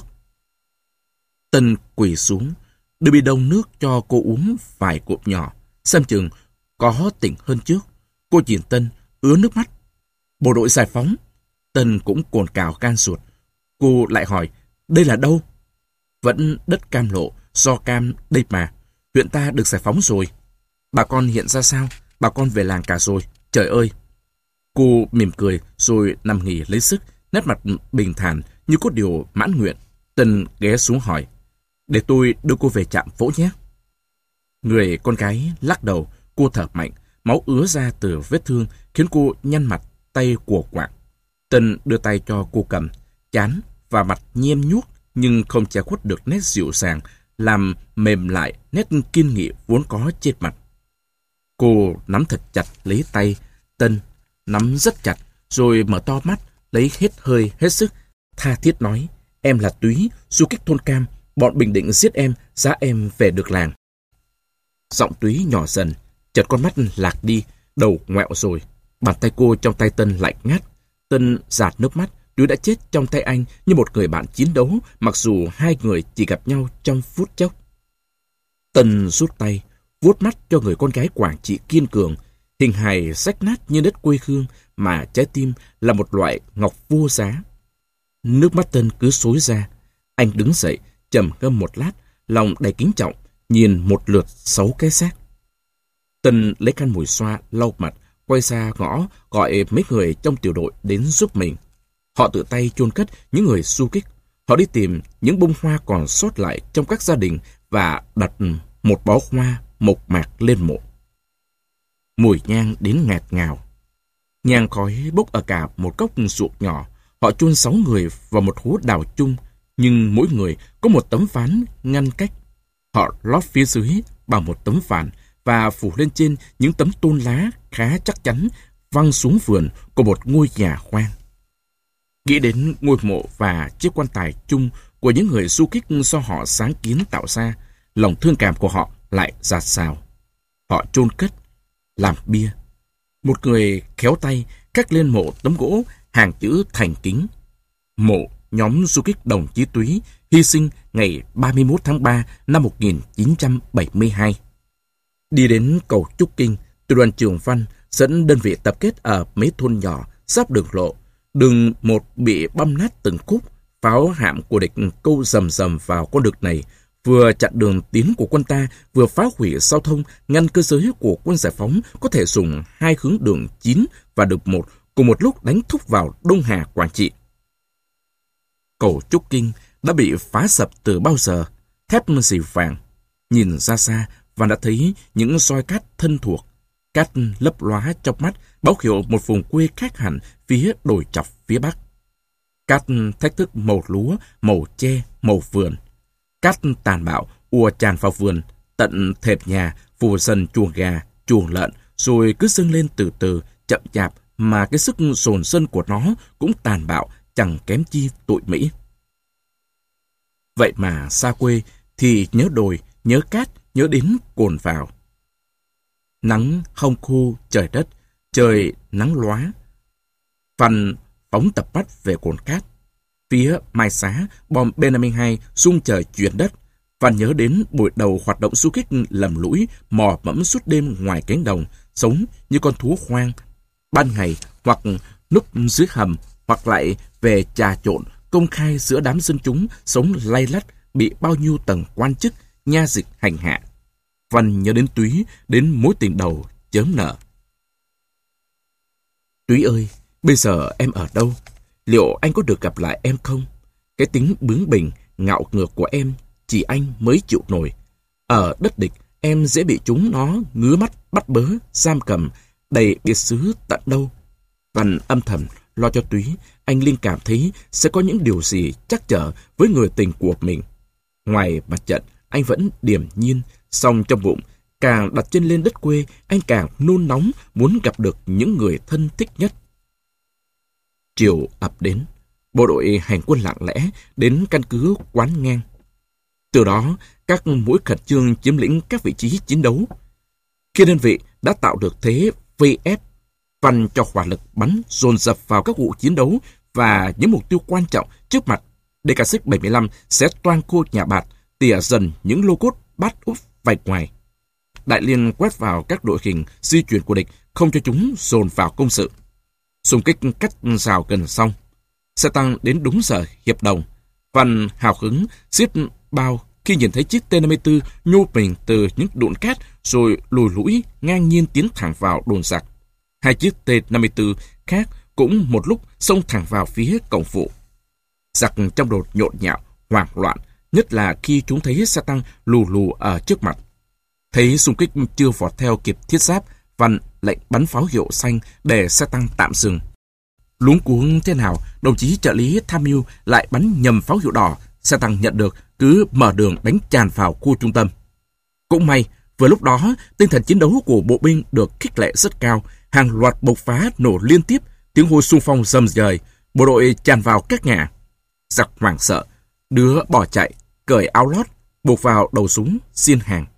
Tân quỳ xuống, đưa bi đông nước cho cô uống vài cụm nhỏ, xem chừng có tỉnh hơn trước. Cô nhìn Tân, ứa nước mắt. Bộ đội giải phóng. Tân cũng cồn cào gan ruột. Cô lại hỏi, đây là đâu? Vẫn đất Cam Lộ, do cam đây mà. Huyện ta được giải phóng rồi. Bà con hiện ra sao? Bà con về làng cả rồi. Trời ơi! Cô mỉm cười rồi nằm nghỉ lấy sức, nét mặt bình thản như có điều mãn nguyện. Tân ghé xuống hỏi, để tôi đưa cô về trạm Vỗ nhé. Người con gái lắc đầu, cô thở mạnh, máu ứa ra từ vết thương khiến cô nhăn mặt, tay của quạng. Tân đưa tay cho cô cầm, chán và mặt nhem nhuốc nhưng không che khuất được nét dịu dàng, làm mềm lại nét kiên nghị vốn có trên mặt. Cô nắm thật chặt lấy tay Tân, nắm rất chặt, rồi mở to mắt, lấy hết hơi hết sức, tha thiết nói, em là Túy, du kích thôn Cam, bọn Bình Định giết em, giá em về được làng. Giọng Túy nhỏ dần, chợt con mắt lạc đi, đầu ngoẹo rồi. Bàn tay cô trong tay Tân lạnh ngắt. Tân giạt nước mắt, Túy đã chết trong tay anh như một người bạn chiến đấu, mặc dù hai người chỉ gặp nhau trong phút chốc. Tân rút tay, vuốt mắt cho người con gái Quảng Trị kiên cường, hình hài rách nát như đất quê hương mà trái tim là một loại ngọc vô giá. Nước mắt Tân cứ xối ra. Anh đứng dậy, trầm ngâm một lát, lòng đầy kính trọng, nhìn một lượt sáu cái xác. Tân lấy khăn mùi xoa lau mặt, quay ra ngõ gọi mấy người trong tiểu đội đến giúp mình. Họ tự tay chôn cất những người du kích. Họ đi tìm những bông hoa còn sót lại trong các gia đình và đặt một bó hoa mộc mạc lên mộ. Mùi nhang đến ngạt ngào. Nhang khói bốc ở cả một góc ruộng nhỏ. Họ chôn sáu người vào một hố đào chung, nhưng mỗi người có một tấm ván ngăn cách. Họ lót phía dưới bằng một tấm ván và phủ lên trên những tấm tôn lá khá chắc chắn văng xuống vườn của một ngôi nhà khoan. Nghĩ đến ngôi mộ và chiếc quan tài chung của những người du kích do họ sáng kiến tạo ra, lòng thương cảm của họ lại dạt dào. Họ chôn cất, làm bia. Một người khéo tay cắt lên mộ tấm gỗ hàng chữ thành kính: mộ nhóm du kích đồng chí Túy hy sinh ngày ba mươi mốt tháng ba năm một nghìn chín trăm bảy mươi hai. Đi đến cầu Trúc Kinh, tiểu đoàn Trường Văn dẫn đơn vị tập kết ở mấy thôn nhỏ giáp đường lộ. Đường một bị băm nát từng khúc, pháo hạm của địch câu rầm rầm vào con đường này, vừa chặn đường tiến của quân ta, vừa phá hủy giao thông, ngăn cơ giới của quân giải phóng có thể dùng hai hướng đường chín và đường một cùng một lúc đánh thúc vào Đông Hà, Quảng Trị. Cầu Trúc Kinh đã bị phá sập từ bao giờ, thép rì vàng. Nhìn ra xa, và đã thấy những roi cát thân thuộc. Cát lấp lóa trong mắt, báo hiệu một vùng quê khác hẳn phía đồi chọc phía bắc. Cát thách thức màu lúa, màu tre, màu vườn. Cát tàn bạo ùa tràn vào vườn, tận thềm nhà, phủ dần chuồng gà, chuồng lợn, rồi cứ dâng lên từ từ, chậm chạp, mà cái sức dồn dân của nó cũng tàn bạo, chẳng kém chi tụi Mỹ. Vậy mà xa quê thì nhớ đồi, nhớ cát, nhớ đến cồn vào. Nắng hong khô trời đất, trời nắng lóa. Văn phóng tập bắt về cồn cát. Phía Mai Xá, bom B năm mươi hai xung trời chuyển đất. Văn nhớ đến buổi đầu hoạt động du kích lầm lũi, mò mẫm suốt đêm ngoài cánh đồng, sống như con thú hoang. Ban ngày hoặc núp dưới hầm, hoặc lại về trà trộn công khai giữa đám dân chúng sống lay lắt, bị bao nhiêu tầng quan chức nha dịch hành hạ. Văn nhớ đến Túy, đến mối tình đầu chớm nở. Túy ơi, bây giờ em ở đâu? Liệu anh có được gặp lại em không? Cái tính bướng bỉnh, ngạo ngược của em chỉ anh mới chịu nổi. Ở đất địch, em dễ bị chúng nó ngứa mắt, bắt bớ, giam cầm, đầy biệt xứ tận đâu. Văn âm thầm lo cho Túy. Anh linh cảm thấy sẽ có những điều gì trắc trở với người tình của mình. Ngoài mặt trận, anh vẫn điềm nhiên, song trong bụng, càng đặt chân lên đất quê, anh càng nôn nóng muốn gặp được những người thân thích nhất. Chiều ập đến, bộ đội hành quân lặng lẽ đến căn cứ Quán Ngang. Từ đó, các mũi khẩn trương chiếm lĩnh các vị trí chiến đấu. Khi đơn vị đã tạo được thế vây ép, Văn cho hỏa lực bắn dồn dập vào các vụ chiến đấu và những mục tiêu quan trọng trước mặt. đê ca ích bảy mươi lăm sẽ toang khô nhà bạt, tỉa dần những lô cốt bát úp vạch ngoài. Đại liên quét vào các đội hình di chuyển của địch, không cho chúng dồn vào công sự. Xung kích cắt rào gần xong. Xe tăng đến đúng giờ hiệp đồng. Văn hào hứng xiết bao khi nhìn thấy chiếc T năm mươi tư nhô mình từ những đụn cát rồi lùi lũi ngang nhiên tiến thẳng vào đồn giặc. Hai chiếc T năm mươi tư khác cũng một lúc xông thẳng vào phía cổng phụ. Giặc trong đồn nhộn nhạo, hoảng loạn, nhất là khi chúng thấy xe tăng lù lù ở trước mặt. Thấy xung kích chưa vọt theo kịp thiết giáp, Văn lệnh bắn pháo hiệu xanh để xe tăng tạm dừng. Luống cuống thế nào, đồng chí trợ lý tham mưu lại bắn nhầm pháo hiệu đỏ, xe tăng nhận được cứ mở đường đánh tràn vào khu trung tâm. Cũng may, vừa lúc đó, tinh thần chiến đấu của bộ binh được khích lệ rất cao, hàng loạt bộc phá nổ liên tiếp, tiếng hô xung phong rầm rời, bộ đội tràn vào các nhà. Giặc hoảng sợ, đứa bỏ chạy, cởi áo lót, buộc vào đầu súng, xiên hàng.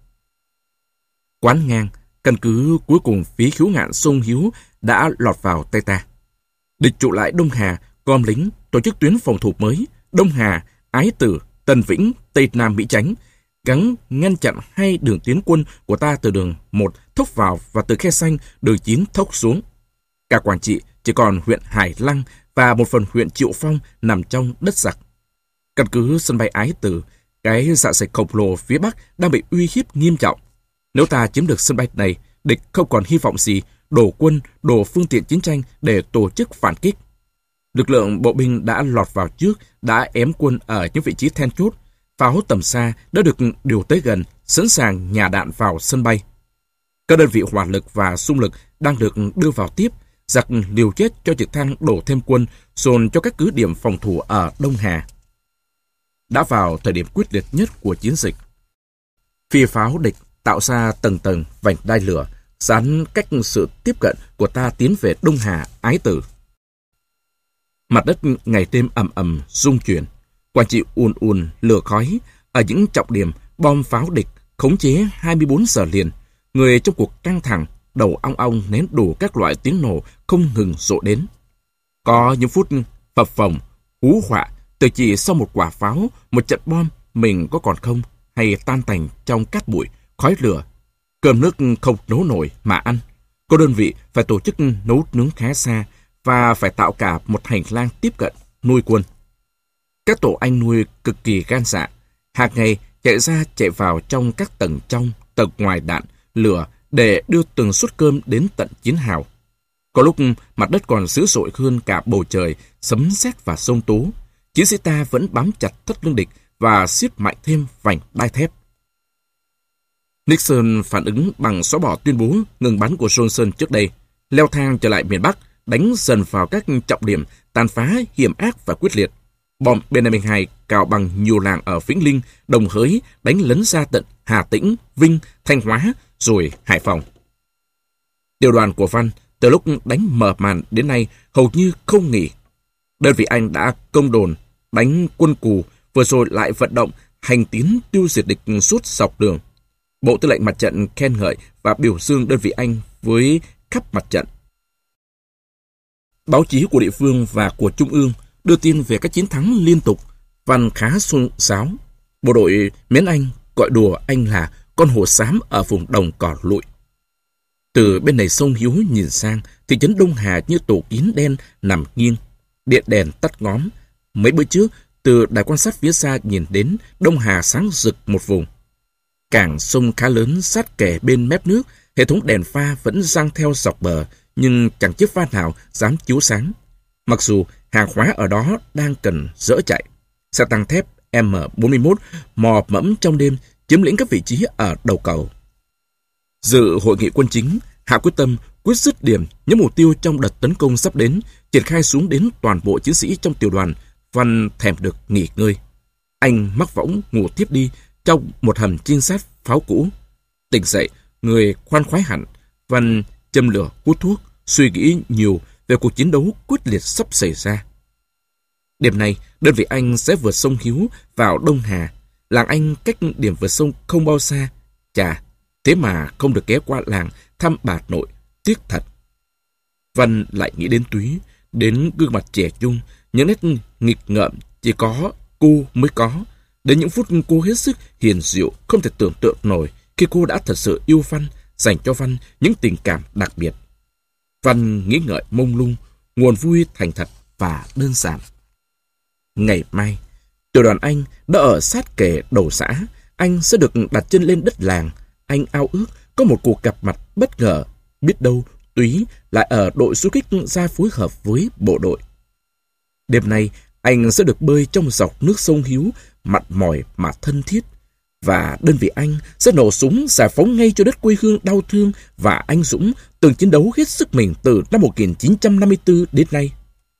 Quán Ngang, căn cứ cuối cùng phía Khiếu Ngạn Sông Hiếu đã lọt vào tay ta. Địch trụ lại Đông Hà, gom lính, tổ chức tuyến phòng thủ mới, Đông Hà, Ái Tử, Tân Vĩnh, Tây Nam Mỹ Chánh, gắng ngăn chặn hai đường tiến quân của ta từ đường một thốc vào và từ khe xanh đường chín thốc xuống. Cả Quảng Trị chỉ còn huyện Hải Lăng và một phần huyện Triệu Phong nằm trong đất giặc. Căn cứ sân bay Ái Tử, cái dạ dày khổng lồ phía Bắc đang bị uy hiếp nghiêm trọng. Nếu ta chiếm được sân bay này, địch không còn hy vọng gì đổ quân, đổ phương tiện chiến tranh để tổ chức phản kích. Lực lượng bộ binh đã lọt vào trước, đã ém quân ở những vị trí then chốt. Pháo tầm xa đã được điều tới gần, sẵn sàng nhả đạn vào sân bay. Các đơn vị hỏa lực và xung lực đang được đưa vào tiếp, giặc liều chết cho trực thăng đổ thêm quân, dồn cho các cứ điểm phòng thủ ở Đông Hà. Đã vào thời điểm quyết liệt nhất của chiến dịch. Phi pháo địch tạo ra tầng tầng vành đai lửa, giãn cách sự tiếp cận của ta tiến về Đông Hà ái tử. Mặt đất ngày đêm ầm ầm rung chuyển, Quảng Trị ùn ùn lửa khói ở những trọng điểm bom pháo địch khống chế hai mươi bốn giờ liền. Người trong cuộc căng thẳng, đầu ong ong nén đủ các loại tiếng nổ không ngừng rộ đến. Có những phút phập phồng, hú họa, từ chỉ sau một quả pháo, một trận bom mình có còn không, hay tan tành trong cát bụi, khói lửa. Cơm nước không nấu nổi mà ăn. Có đơn vị phải tổ chức nấu nướng khá xa và phải tạo cả một hành lang tiếp cận, nuôi quân. Các tổ anh nuôi cực kỳ gan dạ, hàng ngày chạy ra chạy vào trong các tầng trong, tầng ngoài đạn, lửa để đưa từng suất cơm đến tận chiến hào. Có lúc mặt đất còn dữ dội hơn cả bầu trời, sấm sét và sông tố. Chiến sĩ ta vẫn bám chặt thắt lưng địch và siết mạnh thêm vành đai thép. Nixon phản ứng bằng xóa bỏ tuyên bố ngừng bắn của Johnson trước đây, leo thang trở lại miền Bắc, đánh dần vào các trọng điểm, tàn phá hiểm ác và quyết liệt. Bom B năm mươi hai cào bằng nhiều làng ở Vĩnh Linh, Đồng Hới, đánh lấn ra tận Hà Tĩnh, Vinh, Thanh Hóa, rồi Hải Phòng. Tiểu đoàn của Văn từ lúc đánh mở màn đến nay hầu như không nghỉ. Đơn vị Anh đã công đồn, đánh quân Cù, vừa rồi lại vận động hành tiến tiêu diệt địch suốt dọc đường. Bộ Tư lệnh Mặt trận khen ngợi và biểu dương đơn vị Anh với khắp mặt trận. Báo chí của địa phương và của Trung ương đưa tin về các chiến thắng liên tục. Văn khá xôn xáo. Bộ đội Miến Anh gọi đùa Anh là con hổ xám ở vùng đồng cỏ lụi. Từ bên này sông Hiếu nhìn sang, thị trấn Đông Hà như tổ kiến đen nằm nghiêng, điện đèn tắt ngóm. Mấy bữa trước, từ đài quan sát phía xa nhìn đến, Đông Hà sáng rực một vùng. Cảng sông khá lớn sát kề bên mép nước, hệ thống đèn pha vẫn giăng theo dọc bờ, nhưng chẳng chiếc pha nào dám chiếu sáng. Mặc dù hàng hóa ở đó đang cần dỡ chạy. Xe tăng thép M bốn mươi mốt mò mẫm trong đêm, chiếm lĩnh các vị trí ở đầu cầu. Dự hội nghị quân chính, hạ quyết tâm quyết dứt điểm những mục tiêu trong đợt tấn công sắp đến, triển khai xuống đến toàn bộ chiến sĩ trong tiểu đoàn. Văn thèm được nghỉ ngơi. Anh mắc võng ngủ tiếp đi trong một hầm trinh sát pháo cũ. Tỉnh dậy, người khoan khoái hẳn. Văn châm lửa hút thuốc, suy nghĩ nhiều về cuộc chiến đấu quyết liệt sắp xảy ra. Đêm nay, đơn vị Anh sẽ vượt sông Hiếu vào Đông Hà. Làng Anh cách điểm vượt sông không bao xa. Chà, thế mà không được ghé qua làng thăm bà nội, tiếc thật. Văn lại nghĩ đến Túy, đến gương mặt trẻ trung, những nét nghịch ngợm chỉ có cô mới có. Đến những phút cô hết sức hiền dịu, không thể tưởng tượng nổi khi cô đã thật sự yêu Văn, dành cho Văn những tình cảm đặc biệt. Văn nghĩ ngợi mông lung, nguồn vui thành thật và đơn giản. Ngày mai, tiểu đoàn Anh đã ở sát kề đầu xã. Anh sẽ được đặt chân lên đất làng. Anh ao ước có một cuộc gặp mặt bất ngờ. Biết đâu Túy lại ở đội du kích ra phối hợp với bộ đội. Đêm nay, anh sẽ được bơi trong dọc nước sông Hiếu, mặn mòi mà thân thiết. Và đơn vị Anh sẽ nổ súng giải phóng ngay cho đất quê hương đau thương và anh dũng từng chiến đấu hết sức mình từ năm một nghìn chín trăm năm mươi tư đến nay.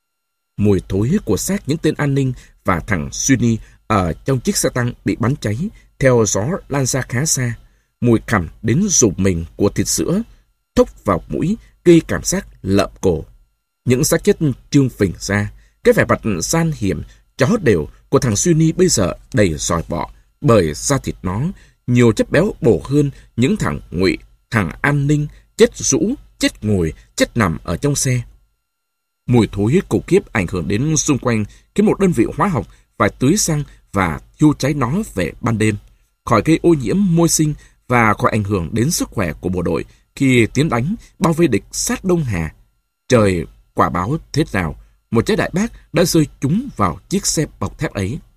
Mùi thối của xác những tên an ninh và thằng Sunny ở trong chiếc xe tăng bị bắn cháy theo gió lan ra khá xa. Mùi khằm đến rụm mình của thịt sữa thốc vào mũi gây cảm giác lợm cổ. Những xác chết trương phình ra, cái vẻ mặt gian hiểm chó đều của thằng Sunny bây giờ đầy sỏi bọ, bởi da thịt nó nhiều chất béo bổ hơn những thằng Ngụy, thằng An Ninh chết rũ, chết ngồi, chết nằm ở trong xe. Mùi thối khủng khiếp ảnh hưởng đến xung quanh khiến một đơn vị hóa học phải tưới xăng và thiêu cháy nó về ban đêm, khỏi gây ô nhiễm môi sinh và khỏi ảnh hưởng đến sức khỏe của bộ đội khi tiến đánh bao vây địch sát Đông Hà. Trời quả báo thế nào, một trái đại bác đã rơi trúng vào chiếc xe bọc thép ấy.